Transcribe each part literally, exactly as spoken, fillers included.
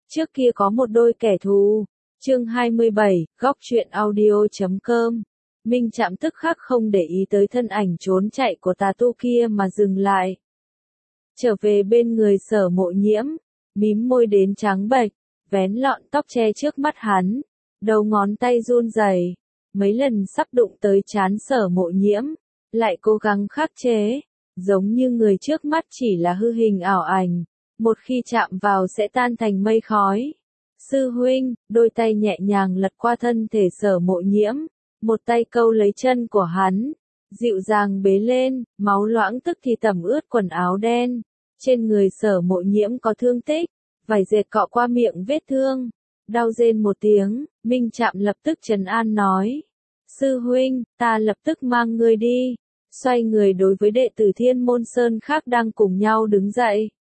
Trước kia có một đôi kẻ thù. Chương hai mươi bảy, góc truyện audio chấm com. Minh Trạm tức khắc không để ý tới thân ảnh trốn chạy của tà tu kia mà dừng lại. Trở về bên người Sở Mộ Nhiễm, mím môi đến trắng bệch, vén lọn tóc che trước mắt hắn, đầu ngón tay run rẩy, mấy lần sắp đụng tới trán Sở Mộ Nhiễm, lại cố gắng khắc chế, giống như người trước mắt chỉ là hư hình ảo ảnh, một khi chạm vào sẽ tan thành mây khói. Sư huynh, đôi tay nhẹ nhàng lật qua thân thể Sở Mộ Nhiễm, một tay câu lấy chân của hắn, dịu dàng bế lên, máu loãng tức thì tẩm ướt quần áo đen. Trên người Sở Mộ Nhiễm có thương tích, vải dệt cọ qua miệng vết thương, đau rên một tiếng, Minh Trạm lập tức trấn an nói. Sư huynh, ta lập tức mang ngươi đi, xoay người đối với đệ tử Thiên Môn Sơn khác đang cùng nhau đứng dậy.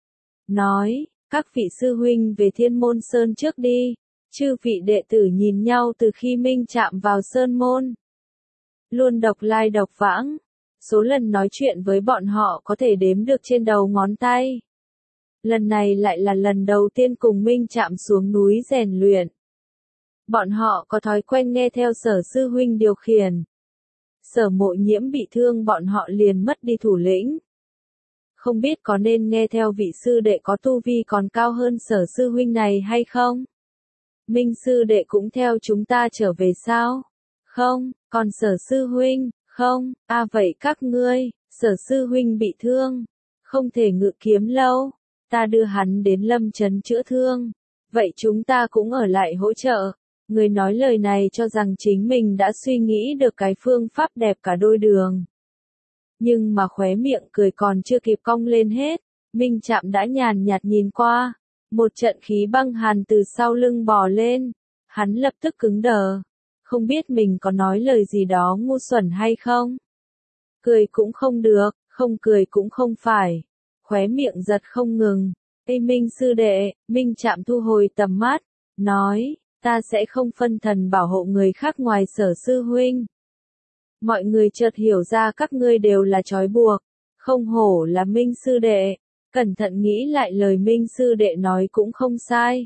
Nói, các vị sư huynh về Thiên Môn Sơn trước đi, chư vị đệ tử nhìn nhau từ khi Minh Trạm vào Sơn Môn. Luôn độc lai độc vãng, số lần nói chuyện với bọn họ có thể đếm được trên đầu ngón tay. Lần này lại là lần đầu tiên cùng Minh Trạm xuống núi rèn luyện. Bọn họ có thói quen nghe theo Sở sư huynh điều khiển. Sở Mộ Nhiễm bị thương bọn họ liền mất đi thủ lĩnh. Không biết có nên nghe theo vị sư đệ có tu vi còn cao hơn Sở sư huynh này hay không? Minh sư đệ cũng theo chúng ta trở về sao? Không, còn Sở sư huynh, không, à vậy các ngươi, Sở sư huynh bị thương, không thể ngự kiếm lâu, ta đưa hắn đến Lâm Trấn chữa thương, vậy chúng ta cũng ở lại hỗ trợ. Người nói lời này cho rằng chính mình đã suy nghĩ được cái phương pháp đẹp cả đôi đường. Nhưng mà khóe miệng cười còn chưa kịp cong lên hết, Minh Trạm đã nhàn nhạt nhìn qua, một trận khí băng hàn từ sau lưng bò lên, hắn lập tức cứng đờ, không biết mình có nói lời gì đó ngu xuẩn hay không. Cười cũng không được, không cười cũng không phải, khóe miệng giật không ngừng. Ê Minh sư đệ, Minh Trạm thu hồi tầm mắt, nói, ta sẽ không phân thần bảo hộ người khác ngoài Sở sư huynh. Mọi người chợt hiểu ra các ngươi đều là trói buộc, không hổ là Minh sư đệ, cẩn thận nghĩ lại lời Minh sư đệ nói cũng không sai.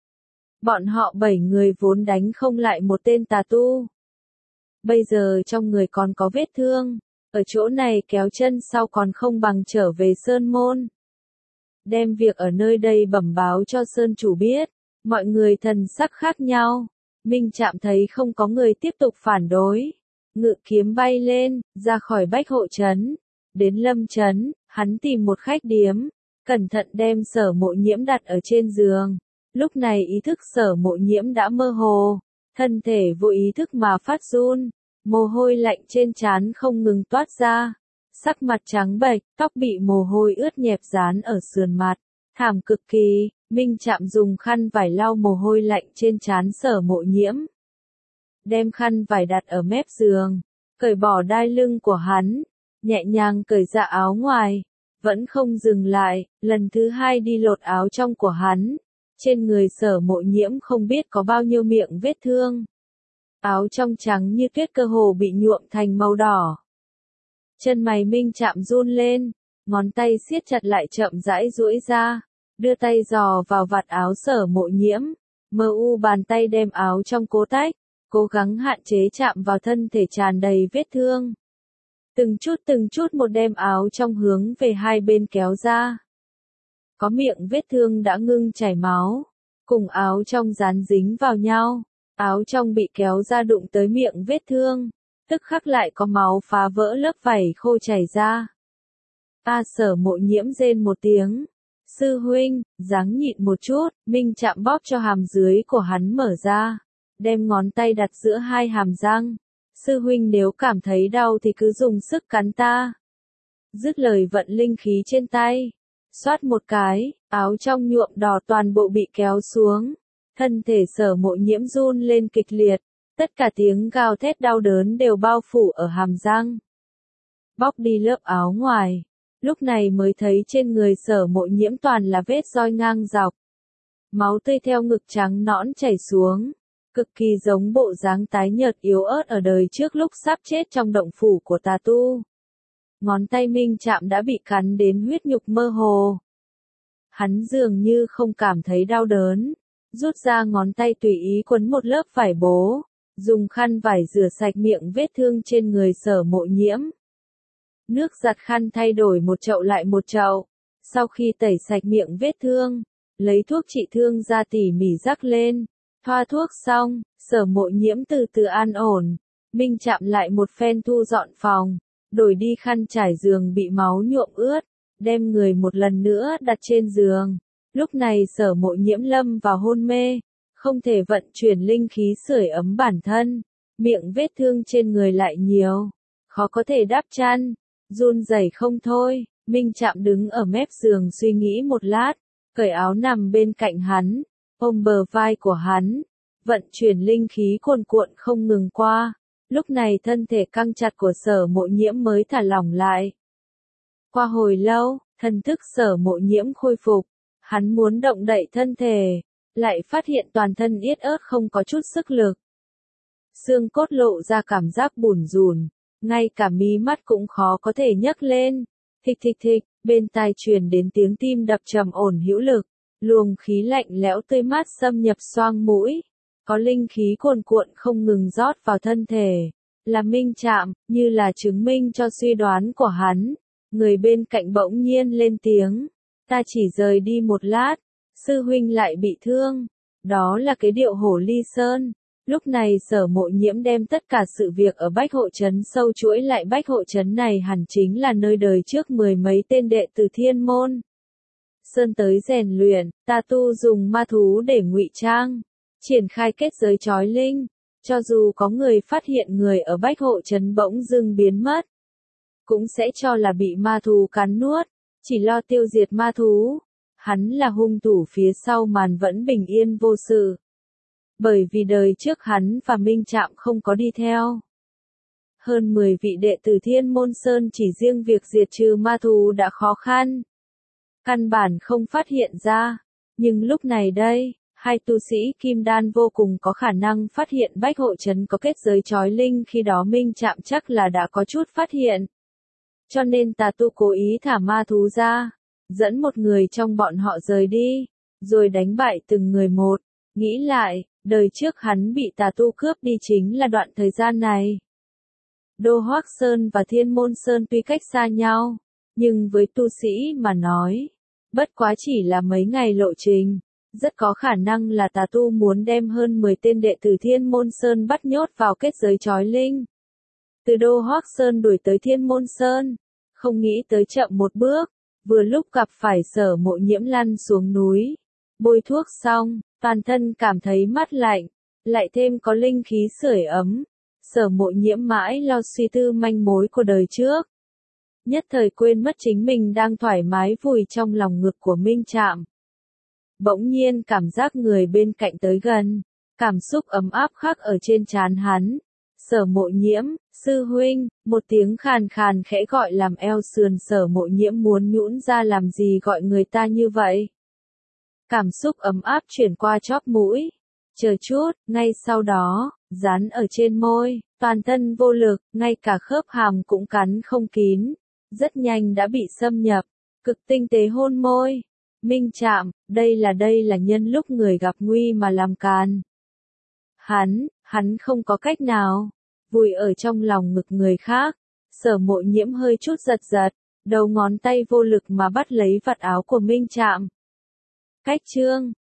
Bọn họ bảy người vốn đánh không lại một tên tà tu. Bây giờ trong người còn có vết thương, ở chỗ này kéo chân sau còn không bằng trở về Sơn Môn. Đem việc ở nơi đây bẩm báo cho Sơn chủ biết, mọi người thần sắc khác nhau. Minh Trạm thấy không có người tiếp tục phản đối, ngự kiếm bay lên, ra khỏi Bách Hộ Trấn, đến Lâm Trấn, hắn tìm một khách điếm, cẩn thận đem Sở Mộ Nhiễm đặt ở trên giường. Lúc này ý thức Sở Mộ Nhiễm đã mơ hồ, thân thể vô ý thức mà phát run, mồ hôi lạnh trên trán không ngừng toát ra, sắc mặt trắng bệch, tóc bị mồ hôi ướt nhẹp dán ở sườn mặt, thảm cực kỳ. Minh Trạm dùng khăn vải lau mồ hôi lạnh trên trán Sở Mộ Nhiễm, đem khăn vải đặt ở mép giường, cởi bỏ đai lưng của hắn, nhẹ nhàng cởi ra áo ngoài, vẫn không dừng lại, lần thứ hai đi lột áo trong của hắn. Trên người Sở Mộ Nhiễm không biết có bao nhiêu miệng vết thương. Áo trong trắng như tuyết cơ hồ bị nhuộm thành màu đỏ. Chân mày Minh Trạm run lên, ngón tay siết chặt lại chậm rãi duỗi ra, đưa tay dò vào vạt áo Sở Mộ Nhiễm, mờ u bàn tay đem áo trong cố tách, cố gắng hạn chế chạm vào thân thể tràn đầy vết thương. Từng chút từng chút một đem áo trong hướng về hai bên kéo ra. Có miệng vết thương đã ngưng chảy máu, cùng áo trong dán dính vào nhau, áo trong bị kéo ra đụng tới miệng vết thương, tức khắc lại có máu phá vỡ lớp vảy khô chảy ra. A Sở Mộ Nhiễm rên một tiếng, sư huynh, ráng nhịn một chút, Minh Trạm bóp cho hàm dưới của hắn mở ra, đem ngón tay đặt giữa hai hàm răng, sư huynh nếu cảm thấy đau thì cứ dùng sức cắn ta. Dứt lời vận linh khí trên tay, xoát một cái, áo trong nhuộm đỏ toàn bộ bị kéo xuống, thân thể Sở Mộ Nhiễm run lên kịch liệt, tất cả tiếng gào thét đau đớn đều bao phủ ở hàm răng. Bóc đi lớp áo ngoài, lúc này mới thấy trên người Sở Mộ Nhiễm toàn là vết roi ngang dọc. Máu tươi theo ngực trắng nõn chảy xuống, cực kỳ giống bộ dáng tái nhợt yếu ớt ở đời trước lúc sắp chết trong động phủ của tà tu. Ngón tay Minh Trạm đã bị cắn đến huyết nhục mơ hồ. Hắn dường như không cảm thấy đau đớn, rút ra ngón tay tùy ý quấn một lớp vải bố, dùng khăn vải rửa sạch miệng vết thương trên người Sở Mộ Nhiễm. Nước giặt khăn thay đổi một chậu lại một chậu, sau khi tẩy sạch miệng vết thương, lấy thuốc trị thương ra tỉ mỉ rắc lên, thoa thuốc xong, Sở Mộ Nhiễm từ từ an ổn, Minh Trạm lại một phen thu dọn phòng, đổi đi khăn trải giường bị máu nhuộm ướt, đem người một lần nữa đặt trên giường. Lúc này Sở Mộ Nhiễm lâm vào hôn mê, không thể vận chuyển linh khí sưởi ấm bản thân, miệng vết thương trên người lại nhiều, khó có thể đắp chăn, run rẩy không thôi. Minh Trạm đứng ở mép giường suy nghĩ một lát, cởi áo nằm bên cạnh hắn, ôm bờ vai của hắn, vận chuyển linh khí cuồn cuộn không ngừng qua. Lúc này thân thể căng chặt của Sở Mộ Nhiễm mới thả lỏng lại. Qua hồi lâu, thần thức Sở Mộ Nhiễm khôi phục, hắn muốn động đậy thân thể, lại phát hiện toàn thân yết ớt không có chút sức lực. Xương cốt lộ ra cảm giác bủn rủn, ngay cả mí mắt cũng khó có thể nhấc lên. Thịch thịch thịch, bên tai truyền đến tiếng tim đập trầm ổn hữu lực, luồng khí lạnh lẽo tươi mát xâm nhập xoang mũi, có linh khí cuồn cuộn không ngừng rót vào thân thể, là Minh Trạm, như là chứng minh cho suy đoán của hắn. Người bên cạnh bỗng nhiên lên tiếng, ta chỉ rời đi một lát, sư huynh lại bị thương, đó là cái điệu hổ ly sơn. Lúc này Sở Mộ Nhiễm đem tất cả sự việc ở Bách Hộ Trấn sâu chuỗi lại. Bách Hộ Trấn này hẳn chính là nơi đời trước mười mấy tên đệ tử Thiên Môn Sơn tới rèn luyện, tà tu dùng ma thú để ngụy trang, triển khai kết giới chói linh, cho dù có người phát hiện người ở Bách Hộ Trấn bỗng dưng biến mất, cũng sẽ cho là bị ma thú cắn nuốt, chỉ lo tiêu diệt ma thú. Hắn là hung thủ phía sau màn vẫn bình yên vô sự. Bởi vì đời trước hắn và Minh Trạm không có đi theo. Hơn mười vị đệ tử Thiên Môn Sơn chỉ riêng việc diệt trừ ma thú đã khó khăn. Căn bản không phát hiện ra. Nhưng lúc này đây, hai tu sĩ kim đan vô cùng có khả năng phát hiện Bách Hộ Trấn có kết giới chói linh, khi đó Minh Trạm chắc là đã có chút phát hiện. Cho nên tà tu cố ý thả ma thú ra, dẫn một người trong bọn họ rời đi, rồi đánh bại từng người một. Nghĩ lại, đời trước hắn bị tà tu cướp đi chính là đoạn thời gian này. Đô Hoác Sơn và Thiên Môn Sơn tuy cách xa nhau, nhưng với tu sĩ mà nói, bất quá chỉ là mấy ngày lộ trình, rất có khả năng là tà tu muốn đem hơn mười tên đệ tử Thiên Môn Sơn bắt nhốt vào kết giới chói linh. Từ Đô Hoác Sơn đuổi tới Thiên Môn Sơn, không nghĩ tới chậm một bước, vừa lúc gặp phải Sở Mộ Nhiễm lăn xuống núi, bôi thuốc xong, toàn thân cảm thấy mát lạnh, lại thêm có linh khí sưởi ấm. Sở Mộ Nhiễm mãi lo suy tư manh mối của đời trước, nhất thời quên mất chính mình đang thoải mái vùi trong lòng ngực của Minh Trạm. Bỗng nhiên cảm giác người bên cạnh tới gần, cảm xúc ấm áp khắc ở trên trán hắn. Sở Mộ Nhiễm, sư huynh, một tiếng khàn khàn khẽ gọi làm eo sườn Sở Mộ Nhiễm muốn nhũn ra, làm gì gọi người ta như vậy. Cảm xúc ấm áp chuyển qua chóp mũi, chờ chút, ngay sau đó, dán ở trên môi, toàn thân vô lực, ngay cả khớp hàm cũng cắn không kín, rất nhanh đã bị xâm nhập, cực tinh tế hôn môi. Minh Trạm, đây là đây là nhân lúc người gặp nguy mà làm càn. Hắn, hắn không có cách nào, vùi ở trong lòng ngực người khác. Sở Mộ Nhiễm hơi chút giật giật, đầu ngón tay vô lực mà bắt lấy vạt áo của Minh Trạm. Cách chương